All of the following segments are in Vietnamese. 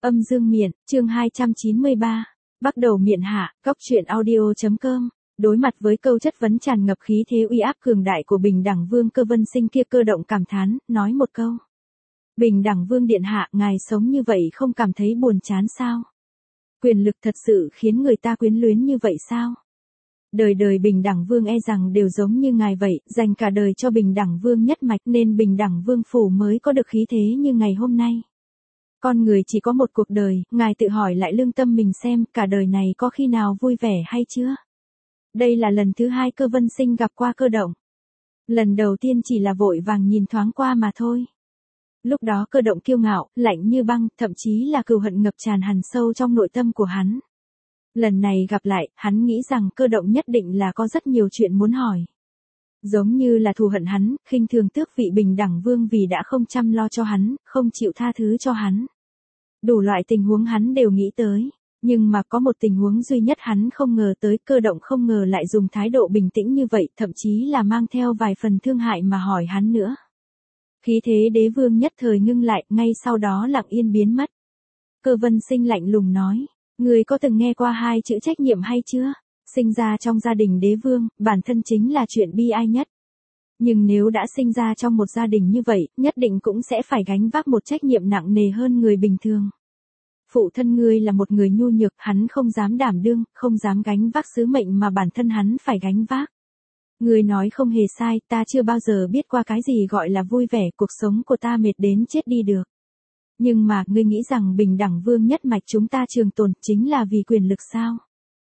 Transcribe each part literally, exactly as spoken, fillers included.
Âm dương miện, chương hai trăm chín mươi ba. Bắt đầu miện hạ, góc truyện audio chấm com. Đối mặt với câu chất vấn tràn ngập khí thế uy áp cường đại của Bình Đẳng Vương Cơ Vân Sinh kia, Cơ Động cảm thán, nói một câu. Bình Đẳng Vương điện hạ, ngài sống như vậy không cảm thấy buồn chán sao? Quyền lực thật sự khiến người ta quyến luyến như vậy sao? Đời đời Bình Đẳng Vương e rằng đều giống như ngài vậy, dành cả đời cho Bình Đẳng Vương nhất mạch nên Bình Đẳng Vương phủ mới có được khí thế như ngày hôm nay. Con người chỉ có một cuộc đời, ngài tự hỏi lại lương tâm mình xem, cả đời này có khi nào vui vẻ hay chưa? Đây là lần thứ hai Cơ Vân Sinh gặp qua Cơ Động. Lần đầu tiên chỉ là vội vàng nhìn thoáng qua mà thôi. Lúc đó Cơ Động kiêu ngạo, lạnh như băng, thậm chí là cừu hận ngập tràn hằn sâu trong nội tâm của hắn. Lần này gặp lại, hắn nghĩ rằng Cơ Động nhất định là có rất nhiều chuyện muốn hỏi. Giống như là thù hận hắn, khinh thường tước vị Bình Đẳng Vương vì đã không chăm lo cho hắn, không chịu tha thứ cho hắn. Đủ loại tình huống hắn đều nghĩ tới, nhưng mà có một tình huống duy nhất hắn không ngờ tới, Cơ Động không ngờ lại dùng thái độ bình tĩnh như vậy, thậm chí là mang theo vài phần thương hại mà hỏi hắn nữa. Khí thế đế vương nhất thời ngưng lại, ngay sau đó lặng yên biến mất. Cơ Vân Sinh lạnh lùng nói, người có từng nghe qua hai chữ trách nhiệm hay chưa? Sinh ra trong gia đình đế vương, bản thân chính là chuyện bi ai nhất. Nhưng nếu đã sinh ra trong một gia đình như vậy, nhất định cũng sẽ phải gánh vác một trách nhiệm nặng nề hơn người bình thường. Phụ thân ngươi là một người nhu nhược, hắn không dám đảm đương, không dám gánh vác sứ mệnh mà bản thân hắn phải gánh vác. Ngươi nói không hề sai, ta chưa bao giờ biết qua cái gì gọi là vui vẻ, cuộc sống của ta mệt đến chết đi được. Nhưng mà, ngươi nghĩ rằng Bình Đẳng Vương nhất mạch chúng ta trường tồn chính là vì quyền lực sao?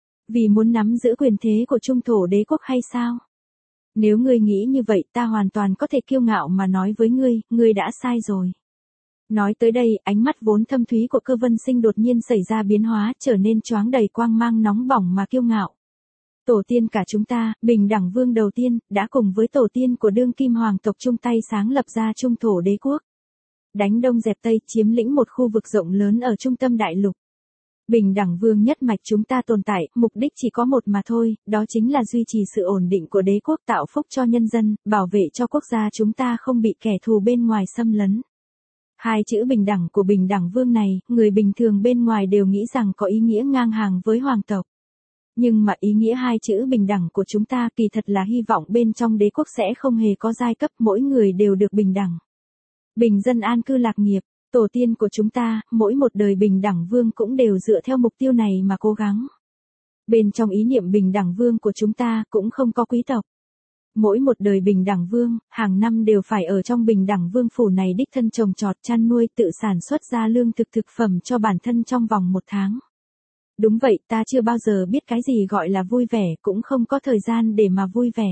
Vì muốn nắm giữ quyền thế của trung thổ đế quốc hay sao? Nếu ngươi nghĩ như vậy, ta hoàn toàn có thể kiêu ngạo mà nói với ngươi, ngươi đã sai rồi. Nói tới đây, ánh mắt vốn thâm thúy của Cơ Vân Sinh đột nhiên xảy ra biến hóa, trở nên choáng đầy quang mang nóng bỏng mà kiêu ngạo. Tổ tiên cả chúng ta, Bình Đẳng Vương đầu tiên, đã cùng với tổ tiên của đương kim hoàng tộc chung tay sáng lập ra trung thổ đế quốc. Đánh đông dẹp tây, chiếm lĩnh một khu vực rộng lớn ở trung tâm đại lục. Bình Đẳng Vương nhất mạch chúng ta tồn tại, mục đích chỉ có một mà thôi, đó chính là duy trì sự ổn định của đế quốc, tạo phúc cho nhân dân, bảo vệ cho quốc gia chúng ta không bị kẻ thù bên ngoài xâm lấn. Hai chữ bình đẳng của Bình Đẳng Vương này, người bình thường bên ngoài đều nghĩ rằng có ý nghĩa ngang hàng với hoàng tộc. Nhưng mà ý nghĩa hai chữ bình đẳng của chúng ta kỳ thật là hy vọng bên trong đế quốc sẽ không hề có giai cấp, mỗi người đều được bình đẳng. Bình dân an cư lạc nghiệp, tổ tiên của chúng ta, mỗi một đời Bình Đẳng Vương cũng đều dựa theo mục tiêu này mà cố gắng. Bên trong ý niệm Bình Đẳng Vương của chúng ta cũng không có quý tộc. Mỗi một đời Bình Đẳng Vương, hàng năm đều phải ở trong Bình Đẳng Vương phủ này đích thân trồng trọt, chăn nuôi, tự sản xuất ra lương thực thực phẩm cho bản thân trong vòng một tháng. Đúng vậy, ta chưa bao giờ biết cái gì gọi là vui vẻ, cũng không có thời gian để mà vui vẻ.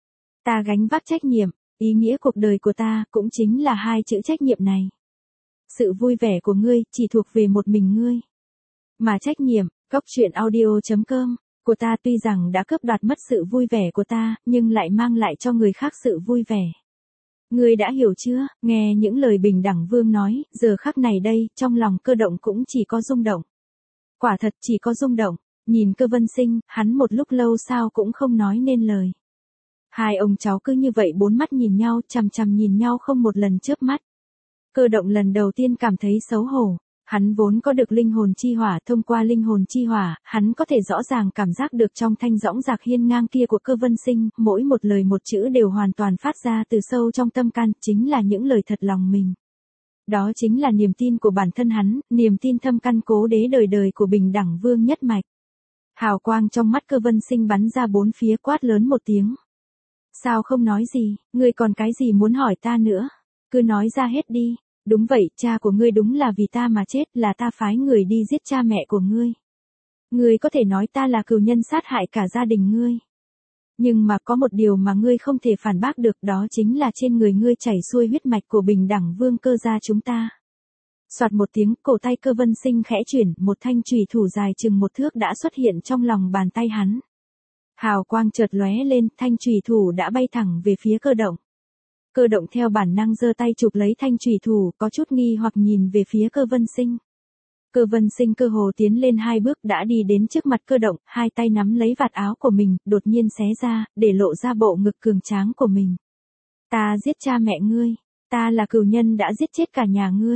Ta gánh vác trách nhiệm, ý nghĩa cuộc đời của ta cũng chính là hai chữ trách nhiệm này. Sự vui vẻ của ngươi chỉ thuộc về một mình ngươi. Mà trách nhiệm, góc truyện audio chấm com, của ta tuy rằng đã cướp đoạt mất sự vui vẻ của ta, nhưng lại mang lại cho người khác sự vui vẻ. Ngươi đã hiểu chưa? Nghe những lời Bình Đẳng Vương nói, giờ khắc này đây, trong lòng Cơ Động cũng chỉ có rung động. Quả thật chỉ có rung động, nhìn Cơ Vân Sinh, hắn một lúc lâu sao cũng không nói nên lời. Hai ông cháu cứ như vậy bốn mắt nhìn nhau, chằm chằm nhìn nhau không một lần chớp mắt. Cơ Động lần đầu tiên cảm thấy xấu hổ, hắn vốn có được linh hồn chi hỏa, thông qua linh hồn chi hỏa, hắn có thể rõ ràng cảm giác được trong thanh dõng dạc hiên ngang kia của Cơ Vân Sinh, mỗi một lời một chữ đều hoàn toàn phát ra từ sâu trong tâm can, chính là những lời thật lòng mình. Đó chính là niềm tin của bản thân hắn, niềm tin thâm căn cố đế đời đời của Bình Đẳng Vương nhất mạch. Hào quang trong mắt Cơ Vân Sinh bắn ra bốn phía, quát lớn một tiếng. Sao không nói gì, ngươi còn cái gì muốn hỏi ta nữa? Cứ nói ra hết đi. Đúng vậy, cha của ngươi đúng là vì ta mà chết, là ta phái người đi giết cha mẹ của ngươi. Ngươi có thể nói ta là cừu nhân sát hại cả gia đình ngươi. Nhưng mà có một điều mà ngươi không thể phản bác được, đó chính là trên người ngươi chảy xuôi huyết mạch của Bình Đẳng Vương Cơ gia chúng ta. Soạt một tiếng, cổ tay Cơ Vân Sinh khẽ chuyển, một thanh chùy thủ dài chừng một thước đã xuất hiện trong lòng bàn tay hắn. Hào quang chợt lóe lên, thanh chùy thủ đã bay thẳng về phía Cơ Động. Cơ Động theo bản năng giơ tay chụp lấy thanh chùy thủ, có chút nghi hoặc nhìn về phía Cơ Vân Sinh. Cơ Vân Sinh cơ hồ tiến lên hai bước đã đi đến trước mặt Cơ Động, hai tay nắm lấy vạt áo của mình, đột nhiên xé ra, để lộ ra bộ ngực cường tráng của mình. Ta giết cha mẹ ngươi, ta là cừu nhân đã giết chết cả nhà ngươi.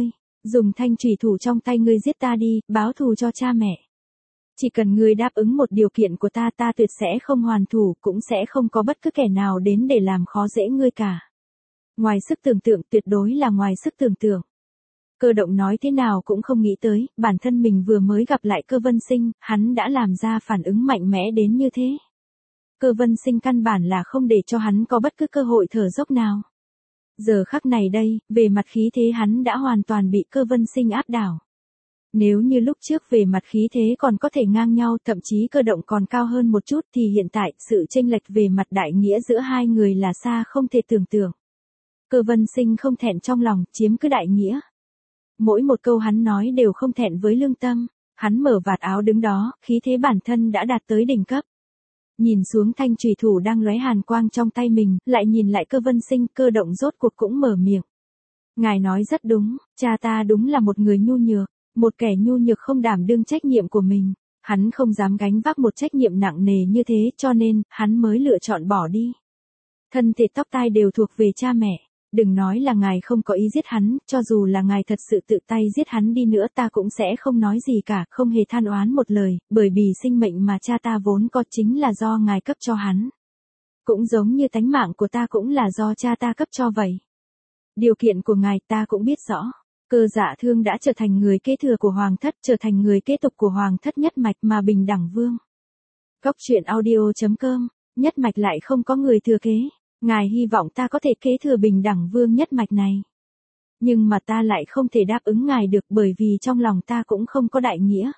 Dùng thanh trùy thủ trong tay ngươi giết ta đi, báo thù cho cha mẹ. Chỉ cần ngươi đáp ứng một điều kiện của ta, ta tuyệt sẽ không hoàn thủ, cũng sẽ không có bất cứ kẻ nào đến để làm khó dễ ngươi cả. Ngoài sức tưởng tượng, tuyệt đối là ngoài sức tưởng tượng. Cơ động nói thế nào cũng không nghĩ tới, bản thân mình vừa mới gặp lại Cơ Vân Sinh, hắn đã làm ra phản ứng mạnh mẽ đến như thế. Cơ Vân Sinh căn bản là không để cho hắn có bất cứ cơ hội thở dốc nào. Giờ khắc này đây, về mặt khí thế hắn đã hoàn toàn bị Cơ Vân Sinh áp đảo. Nếu như lúc trước về mặt khí thế còn có thể ngang nhau, thậm chí Cơ động còn cao hơn một chút, thì hiện tại, sự chênh lệch về mặt đại nghĩa giữa hai người là xa không thể tưởng tượng. Cơ Vân Sinh không thẹn trong lòng, chiếm cứ đại nghĩa. Mỗi một câu hắn nói đều không thẹn với lương tâm, hắn mở vạt áo đứng đó, khí thế bản thân đã đạt tới đỉnh cấp. Nhìn xuống thanh chùy thủ đang lóe hàn quang trong tay mình, lại nhìn lại Cơ Vân Sinh, Cơ động rốt cuộc cũng mở miệng. Ngài nói rất đúng, cha ta đúng là một người nhu nhược, một kẻ nhu nhược không đảm đương trách nhiệm của mình, hắn không dám gánh vác một trách nhiệm nặng nề như thế, cho nên, hắn mới lựa chọn bỏ đi. Thân thể tóc tai đều thuộc về cha mẹ. Đừng nói là ngài không có ý giết hắn, cho dù là ngài thật sự tự tay giết hắn đi nữa ta cũng sẽ không nói gì cả, không hề than oán một lời, bởi vì sinh mệnh mà cha ta vốn có chính là do ngài cấp cho hắn. Cũng giống như tánh mạng của ta cũng là do cha ta cấp cho vậy. Điều kiện của ngài ta cũng biết rõ. Cơ Dạ Thương đã trở thành người kế thừa của Hoàng thất, trở thành người kế tục của Hoàng thất nhất mạch mà Bình Đẳng Vương. Góc truyện audio chấm com, nhất mạch lại không có người thừa kế. Ngài hy vọng ta có thể kế thừa Bình Đẳng Vương nhất mạch này. Nhưng mà ta lại không thể đáp ứng ngài được, bởi vì trong lòng ta cũng không có đại nghĩa.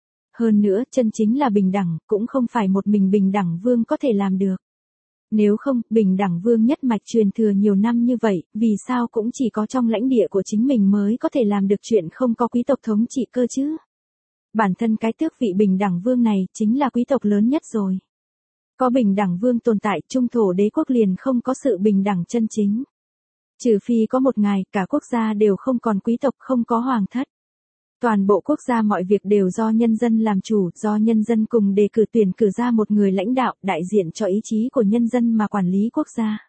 Hơn nữa, chân chính là bình đẳng, cũng không phải một mình Bình Đẳng Vương có thể làm được. Nếu không, Bình Đẳng Vương nhất mạch truyền thừa nhiều năm như vậy, vì sao cũng chỉ có trong lãnh địa của chính mình mới có thể làm được chuyện không có quý tộc thống trị cơ chứ? Bản thân cái tước vị Bình Đẳng Vương này chính là quý tộc lớn nhất rồi. Có Bình Đẳng Vương tồn tại, trung thổ đế quốc liền không có sự bình đẳng chân chính. Trừ phi có một ngày, cả quốc gia đều không còn quý tộc, không có hoàng thất. Toàn bộ quốc gia mọi việc đều do nhân dân làm chủ, do nhân dân cùng đề cử tuyển cử ra một người lãnh đạo, đại diện cho ý chí của nhân dân mà quản lý quốc gia.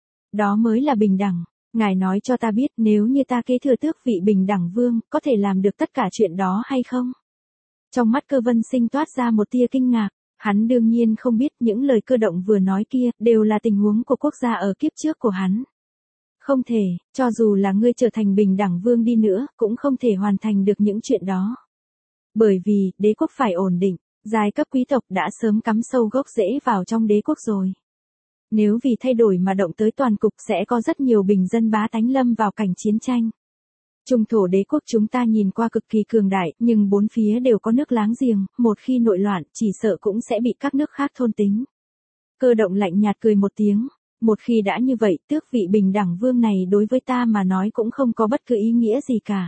Đó mới là bình đẳng. Ngài nói cho ta biết, nếu như ta kế thừa tước vị Bình Đẳng Vương, có thể làm được tất cả chuyện đó hay không? Trong mắt Cơ Vân Sinh toát ra một tia kinh ngạc. Hắn đương nhiên không biết những lời Cơ động vừa nói kia, đều là tình huống của quốc gia ở kiếp trước của hắn. Không thể, cho dù là ngươi trở thành Bình Đẳng Vương đi nữa, cũng không thể hoàn thành được những chuyện đó. Bởi vì, đế quốc phải ổn định, giai cấp quý tộc đã sớm cắm sâu gốc rễ vào trong đế quốc rồi. Nếu vì thay đổi mà động tới toàn cục sẽ có rất nhiều bình dân bá tánh lâm vào cảnh chiến tranh. Trung thổ đế quốc chúng ta nhìn qua cực kỳ cường đại, nhưng bốn phía đều có nước láng giềng, một khi nội loạn, chỉ sợ cũng sẽ bị các nước khác thôn tính. Cơ động lạnh nhạt cười một tiếng, một khi đã như vậy, tước vị Bình Đẳng Vương này đối với ta mà nói cũng không có bất cứ ý nghĩa gì cả.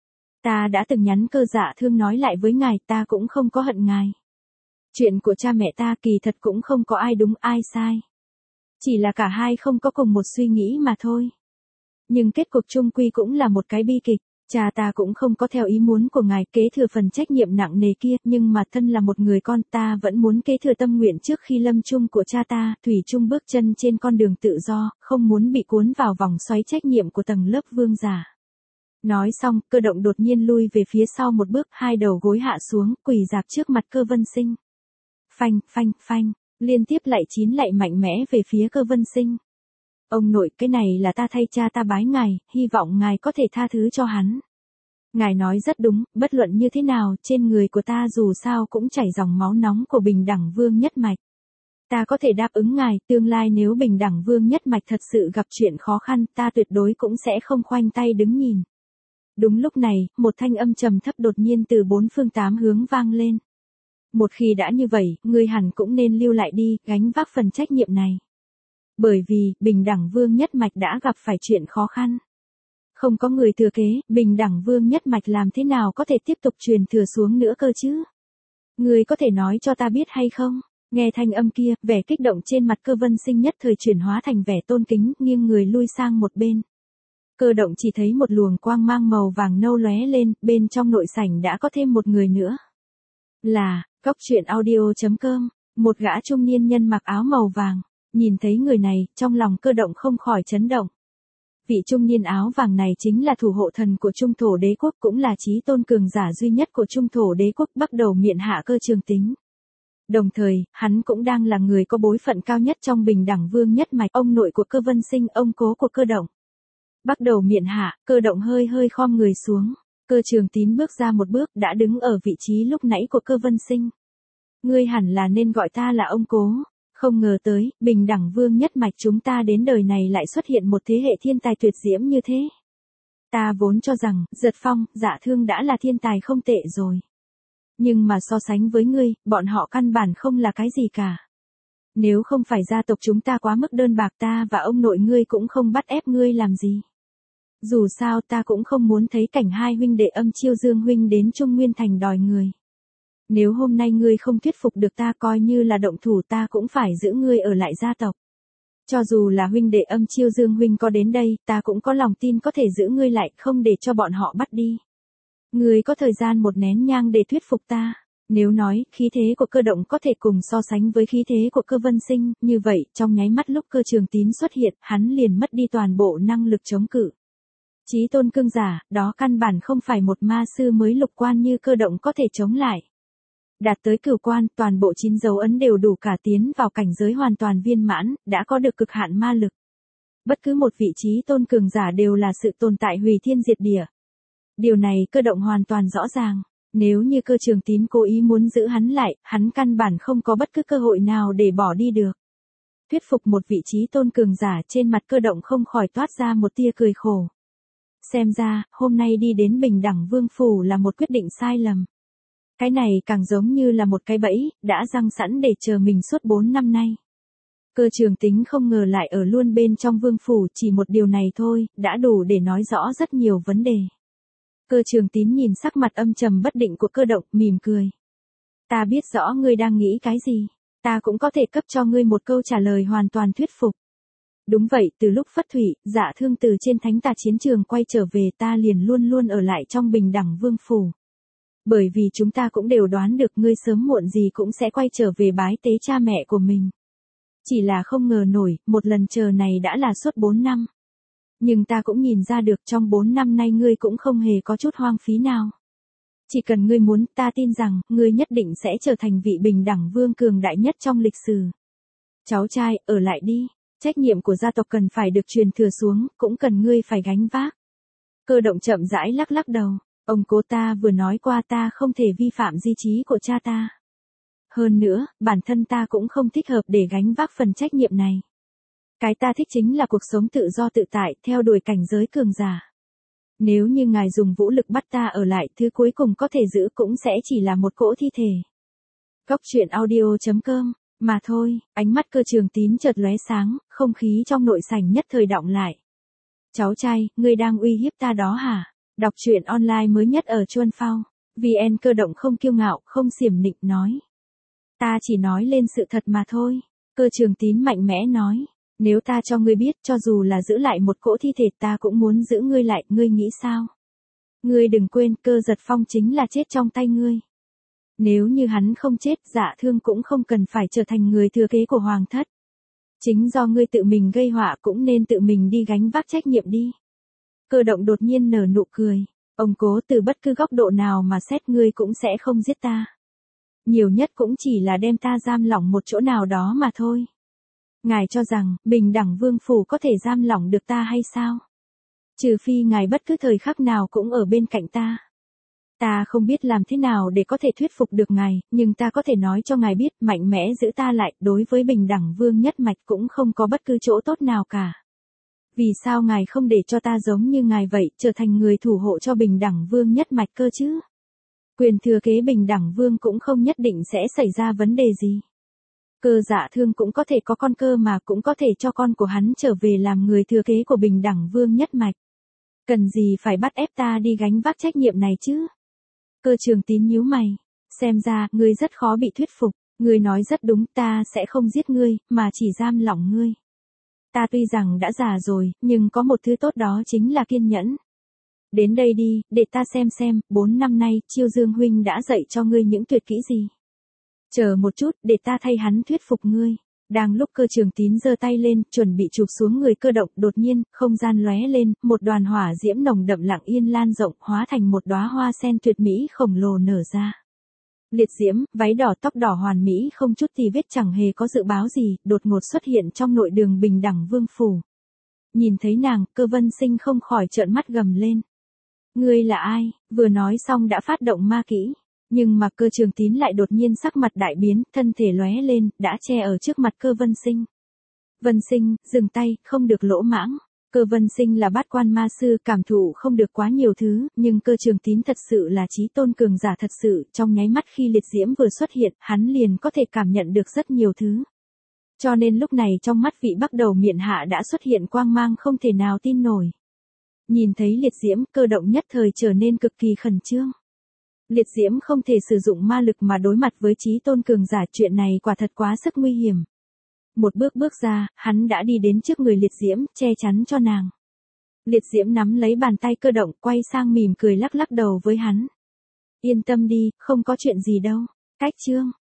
Ta đã từng nhắn Cơ Dạ Thương nói lại với ngài, ta cũng không có hận ngài. Chuyện của cha mẹ ta kỳ thật cũng không có ai đúng ai sai. Chỉ là cả hai không có cùng một suy nghĩ mà thôi. Nhưng kết cục chung quy cũng là một cái bi kịch, cha ta cũng không có theo ý muốn của ngài kế thừa phần trách nhiệm nặng nề kia, nhưng mà thân là một người con ta vẫn muốn kế thừa tâm nguyện trước khi lâm chung của cha ta, thủy chung bước chân trên con đường tự do, không muốn bị cuốn vào vòng xoáy trách nhiệm của tầng lớp vương giả. Nói xong, Cơ động đột nhiên lui về phía sau một bước, hai đầu gối hạ xuống, quỳ rạp trước mặt Cơ Vân Sinh. Phanh, phanh, phanh, liên tiếp lại chín lạy mạnh mẽ về phía Cơ Vân Sinh. Ông nội, cái này là ta thay cha ta bái ngài, hy vọng ngài có thể tha thứ cho hắn. Ngài nói rất đúng, bất luận như thế nào, trên người của ta dù sao cũng chảy dòng máu nóng của Bình Đẳng Vương nhất mạch. Ta có thể đáp ứng ngài, tương lai nếu Bình Đẳng Vương nhất mạch thật sự gặp chuyện khó khăn, ta tuyệt đối cũng sẽ không khoanh tay đứng nhìn. Đúng lúc này, một thanh âm trầm thấp đột nhiên từ bốn phương tám hướng vang lên. Một khi đã như vậy, ngươi hẳn cũng nên lưu lại đi, gánh vác phần trách nhiệm này. Bởi vì, Bình Đẳng Vương nhất mạch đã gặp phải chuyện khó khăn. Không có người thừa kế, Bình Đẳng Vương nhất mạch làm thế nào có thể tiếp tục truyền thừa xuống nữa cơ chứ? Ngươi có thể nói cho ta biết hay không? Nghe thanh âm kia, vẻ kích động trên mặt Cơ Vân Sinh nhất thời chuyển hóa thành vẻ tôn kính, nghiêng người lui sang một bên. Cơ động chỉ thấy một luồng quang mang màu vàng nâu lóe lên, bên trong nội sảnh đã có thêm một người nữa. Là, góc truyện audio chấm com, một gã trung niên nhân mặc áo màu vàng. Nhìn thấy người này, trong lòng Cơ động không khỏi chấn động. Vị trung niên áo vàng này chính là thủ hộ thần của Trung Thổ Đế quốc, cũng là chí tôn cường giả duy nhất của Trung Thổ Đế quốc, Bắc Đầu Miện Hạ Cơ Trường Tính. Đồng thời, hắn cũng đang là người có bối phận cao nhất trong Bình Đẳng Vương nhất mạch, ông nội của Cơ Vân Sinh, ông cố của Cơ Động. Bắc Đầu Miện Hạ, Cơ Động hơi hơi khom người xuống. Cơ Trường Tín bước ra một bước, đã đứng ở vị trí lúc nãy của Cơ Vân Sinh. Ngươi hẳn là nên gọi ta là ông cố. Không ngờ tới, Bình Đẳng Vương nhất mạch chúng ta đến đời này lại xuất hiện một thế hệ thiên tài tuyệt diễm như thế. Ta vốn cho rằng, Giật Phong, Dạ Thương đã là thiên tài không tệ rồi. Nhưng mà so sánh với ngươi, bọn họ căn bản không là cái gì cả. Nếu không phải gia tộc chúng ta quá mức đơn bạc, ta và ông nội ngươi cũng không bắt ép ngươi làm gì. Dù sao ta cũng không muốn thấy cảnh hai huynh đệ Âm Chiêu Dương huynh đến Trung Nguyên Thành đòi người. Nếu hôm nay ngươi không thuyết phục được ta, coi như là động thủ, ta cũng phải giữ ngươi ở lại gia tộc. Cho dù là huynh đệ Âm Chiêu Dương huynh có đến đây, ta cũng có lòng tin có thể giữ ngươi lại, không để cho bọn họ bắt đi. Ngươi có thời gian một nén nhang để thuyết phục ta. Nếu nói, khí thế của Cơ Động có thể cùng so sánh với khí thế của Cơ Vân Sinh, như vậy, trong nháy mắt lúc Cơ Trường Tín xuất hiện, hắn liền mất đi toàn bộ năng lực chống cự. Chí tôn cương giả, đó căn bản không phải một ma sư mới lục quan như Cơ Động có thể chống lại. Đạt tới cửu quan, toàn bộ chín dấu ấn đều đủ cả tiến vào cảnh giới hoàn toàn viên mãn, đã có được cực hạn ma lực. Bất cứ một vị trí tôn cường giả đều là sự tồn tại hủy thiên diệt địa. Điều này Cơ Động hoàn toàn rõ ràng. Nếu như Cơ Trường Tín cố ý muốn giữ hắn lại, hắn căn bản không có bất cứ cơ hội nào để bỏ đi được. Thuyết phục một vị trí tôn cường giả, trên mặt Cơ Động không khỏi toát ra một tia cười khổ. Xem ra, hôm nay đi đến Bình Đẳng Vương phủ là một quyết định sai lầm. Cái này càng giống như là một cái bẫy, đã giăng sẵn để chờ mình suốt bốn năm nay. Cơ Trường Tính không ngờ lại ở luôn bên trong vương phủ, chỉ một điều này thôi, đã đủ để nói rõ rất nhiều vấn đề. Cơ Trường Tín nhìn sắc mặt âm trầm bất định của Cơ Động, mỉm cười. Ta biết rõ ngươi đang nghĩ cái gì, ta cũng có thể cấp cho ngươi một câu trả lời hoàn toàn thuyết phục. Đúng vậy, từ lúc Phất Thủy, Dạ Thương từ trên thánh tà chiến trường quay trở về, ta liền luôn luôn ở lại trong Bình Đẳng Vương phủ. Bởi vì chúng ta cũng đều đoán được ngươi sớm muộn gì cũng sẽ quay trở về bái tế cha mẹ của mình. Chỉ là không ngờ nổi, một lần chờ này đã là suốt bốn năm. Nhưng ta cũng nhìn ra được trong bốn năm nay ngươi cũng không hề có chút hoang phí nào. Chỉ cần ngươi muốn, ta tin rằng, ngươi nhất định sẽ trở thành vị Bình Đẳng Vương cường đại nhất trong lịch sử. Cháu trai, ở lại đi. Trách nhiệm của gia tộc cần phải được truyền thừa xuống, cũng cần ngươi phải gánh vác. Cơ Động chậm rãi lắc lắc đầu. Ông cố, ta vừa nói qua ta không thể vi phạm di chí của cha ta. Hơn nữa, bản thân ta cũng không thích hợp để gánh vác phần trách nhiệm này. Cái ta thích chính là cuộc sống tự do tự tại, theo đuổi cảnh giới cường giả. Nếu như ngài dùng vũ lực bắt ta ở lại, thứ cuối cùng có thể giữ cũng sẽ chỉ là một cỗ thi thể. Góc truyện audio chấm com, mà thôi, ánh mắt Cơ Trường Tín chợt lóe sáng, không khí trong nội sảnh nhất thời đọng lại. Cháu trai, ngươi đang uy hiếp ta đó hả? Đọc truyện online mới nhất ở Chuan Phao. vê en Cơ Động không kiêu ngạo, không xiểm nịnh nói. Ta chỉ nói lên sự thật mà thôi. Cơ Trường Tín mạnh mẽ nói. Nếu ta cho ngươi biết, cho dù là giữ lại một cỗ thi thể, ta cũng muốn giữ ngươi lại, ngươi nghĩ sao? Ngươi đừng quên, Cơ Giật Phong chính là chết trong tay ngươi. Nếu như hắn không chết, Dạ Thương cũng không cần phải trở thành người thừa kế của hoàng thất. Chính do ngươi tự mình gây họa, cũng nên tự mình đi gánh vác trách nhiệm đi. Cơ Động đột nhiên nở nụ cười. Ông cố, từ bất cứ góc độ nào mà xét, ngươi cũng sẽ không giết ta. Nhiều nhất cũng chỉ là đem ta giam lỏng một chỗ nào đó mà thôi. Ngài cho rằng, Bình Đẳng Vương phủ có thể giam lỏng được ta hay sao? Trừ phi ngài bất cứ thời khắc nào cũng ở bên cạnh ta. Ta không biết làm thế nào để có thể thuyết phục được ngài, nhưng ta có thể nói cho ngài biết, mạnh mẽ giữ ta lại, đối với Bình Đẳng Vương nhất mạch cũng không có bất cứ chỗ tốt nào cả. Vì sao ngài không để cho ta giống như ngài vậy, trở thành người thủ hộ cho Bình Đẳng Vương nhất mạch cơ chứ? Quyền thừa kế Bình Đẳng Vương cũng không nhất định sẽ xảy ra vấn đề gì. Cơ Dạ Thương cũng có thể có con cơ mà, cũng có thể cho con của hắn trở về làm người thừa kế của Bình Đẳng Vương nhất mạch. Cần gì phải bắt ép ta đi gánh vác trách nhiệm này chứ? Cơ Trường Tín nhíu mày. Xem ra, ngươi rất khó bị thuyết phục. Ngươi nói rất đúng, ta sẽ không giết ngươi, mà chỉ giam lỏng ngươi. Ta tuy rằng đã già rồi, nhưng có một thứ tốt đó chính là kiên nhẫn. Đến đây đi, để ta xem xem, bốn năm nay, Chiêu Dương huynh đã dạy cho ngươi những tuyệt kỹ gì. Chờ một chút, để ta thay hắn thuyết phục ngươi. Đang lúc Cơ Trường Tín giơ tay lên, chuẩn bị chụp xuống người cơ động, đột nhiên, không gian lóe lên, một đoàn hỏa diễm nồng đậm lặng yên lan rộng, hóa thành một đóa hoa sen tuyệt mỹ khổng lồ nở ra. Liệt diễm, váy đỏ tóc đỏ hoàn mỹ không chút tì vết chẳng hề có dự báo gì, đột ngột xuất hiện trong nội đường Bình Đẳng Vương phủ. Nhìn thấy nàng, Cơ Vân Sinh không khỏi trợn mắt gầm lên. Ngươi là ai? Vừa nói xong đã phát động ma kỹ. Nhưng mà Cơ Trường Tín lại đột nhiên sắc mặt đại biến, thân thể lóe lên, đã che ở trước mặt Cơ Vân Sinh. Vân Sinh, dừng tay, không được lỗ mãng. Cơ Vân Sinh là bát quan ma sư, cảm thụ không được quá nhiều thứ, nhưng Cơ Trường Tín thật sự là chí tôn cường giả thật sự, trong nháy mắt khi liệt diễm vừa xuất hiện, hắn liền có thể cảm nhận được rất nhiều thứ. Cho nên lúc này trong mắt vị Bắc Đầu Miện Hạ đã xuất hiện quang mang không thể nào tin nổi. Nhìn thấy liệt diễm, Cơ động nhất thời trở nên cực kỳ khẩn trương. Liệt diễm không thể sử dụng ma lực mà đối mặt với chí tôn cường giả, chuyện này quả thật quá sức nguy hiểm. Một bước bước ra, hắn đã đi đến trước người liệt diễm, che chắn cho nàng. Liệt diễm nắm lấy bàn tay Cơ động, quay sang mỉm cười lắc lắc đầu với hắn. Yên tâm đi, không có chuyện gì đâu. Cách chương.